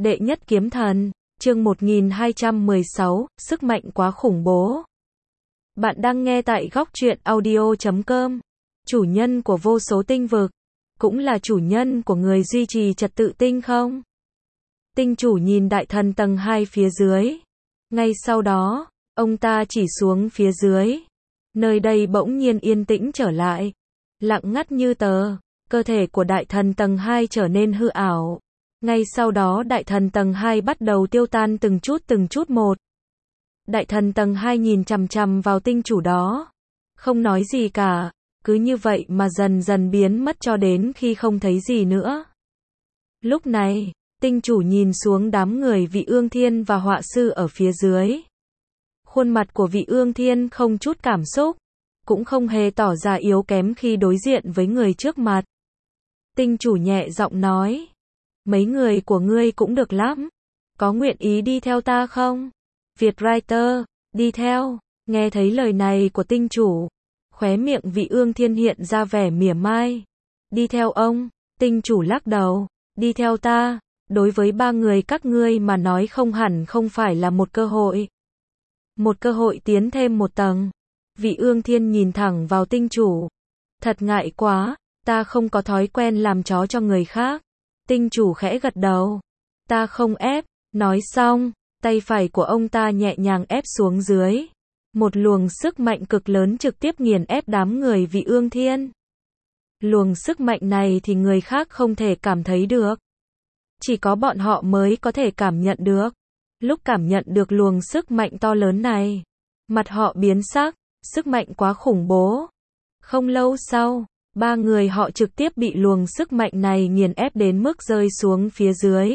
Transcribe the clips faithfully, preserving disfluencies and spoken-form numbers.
Đệ nhất kiếm thần, chương một nghìn hai trăm mười sáu, sức mạnh quá khủng bố. Bạn đang nghe tại góc truyện audio chấm com, chủ nhân của vô số tinh vực, cũng là chủ nhân của người duy trì trật tự tinh không? Tinh chủ nhìn đại thần tầng hai phía dưới. Ngay sau đó, ông ta chỉ xuống phía dưới. Nơi đây bỗng nhiên yên tĩnh trở lại. Lặng ngắt như tờ, cơ thể của đại thần tầng hai trở nên hư ảo. Ngay sau đó đại thần tầng hai bắt đầu tiêu tan từng chút từng chút một. Đại thần tầng hai nhìn chằm chằm vào tinh chủ đó. Không nói gì cả, cứ như vậy mà dần dần biến mất cho đến khi không thấy gì nữa. Lúc này, tinh chủ nhìn xuống đám người Vị Ương Thiên và họa sư ở phía dưới. Khuôn mặt của Vị Ương Thiên không chút cảm xúc, cũng không hề tỏ ra yếu kém khi đối diện với người trước mặt. Tinh chủ nhẹ giọng nói, mấy người của ngươi cũng được lắm, có nguyện ý đi theo ta không? Việt Writer, đi theo. Nghe thấy lời này của tinh chủ, khóe miệng Vị Ương Thiên hiện ra vẻ mỉa mai. Đi theo ông? Tinh chủ lắc đầu, đi theo ta, đối với ba người các ngươi mà nói không hẳn không phải là một cơ hội. Một cơ hội tiến thêm một tầng. Vị Ương Thiên nhìn thẳng vào tinh chủ. Thật ngại quá, ta không có thói quen làm chó cho người khác. Tinh chủ khẽ gật đầu. Ta không ép. Nói xong, tay phải của ông ta nhẹ nhàng ép xuống dưới. Một luồng sức mạnh cực lớn trực tiếp nghiền ép đám người Vị Ương Thiên. Luồng sức mạnh này thì người khác không thể cảm thấy được. Chỉ có bọn họ mới có thể cảm nhận được. Lúc cảm nhận được luồng sức mạnh to lớn này, mặt họ biến sắc, sức mạnh quá khủng bố. Không lâu sau, ba người họ trực tiếp bị luồng sức mạnh này nghiền ép đến mức rơi xuống phía dưới.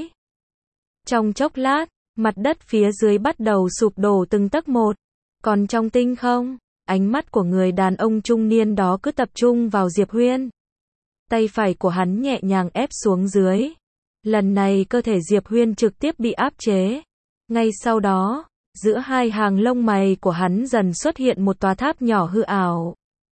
Trong chốc lát, mặt đất phía dưới bắt đầu sụp đổ từng tấc một. Còn trong tinh không, ánh mắt của người đàn ông trung niên đó cứ tập trung vào Diệp Huyên. Tay phải của hắn nhẹ nhàng ép xuống dưới. Lần này cơ thể Diệp Huyên trực tiếp bị áp chế. Ngay sau đó, giữa hai hàng lông mày của hắn dần xuất hiện một tòa tháp nhỏ hư ảo.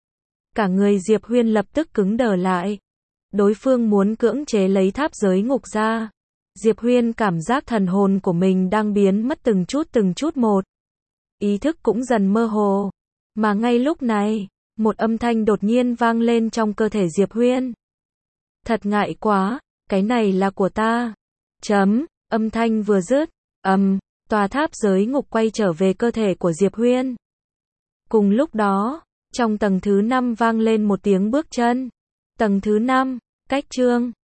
Cả người Diệp Huyên lập tức cứng đờ lại. Đối phương muốn cưỡng chế lấy tháp giới ngục ra. Diệp Huyên cảm giác thần hồn của mình đang biến mất từng chút từng chút một. Ý thức cũng dần mơ hồ. Mà ngay lúc này, một âm thanh đột nhiên vang lên trong cơ thể Diệp Huyên. Thật ngại quá, cái này là của ta. Chấm, âm thanh vừa dứt, ầm, tòa tháp giới ngục quay trở về cơ thể của Diệp Huyên. Cùng lúc đó, trong tầng thứ năm vang lên một tiếng bước chân. Tầng thứ năm, cách chương.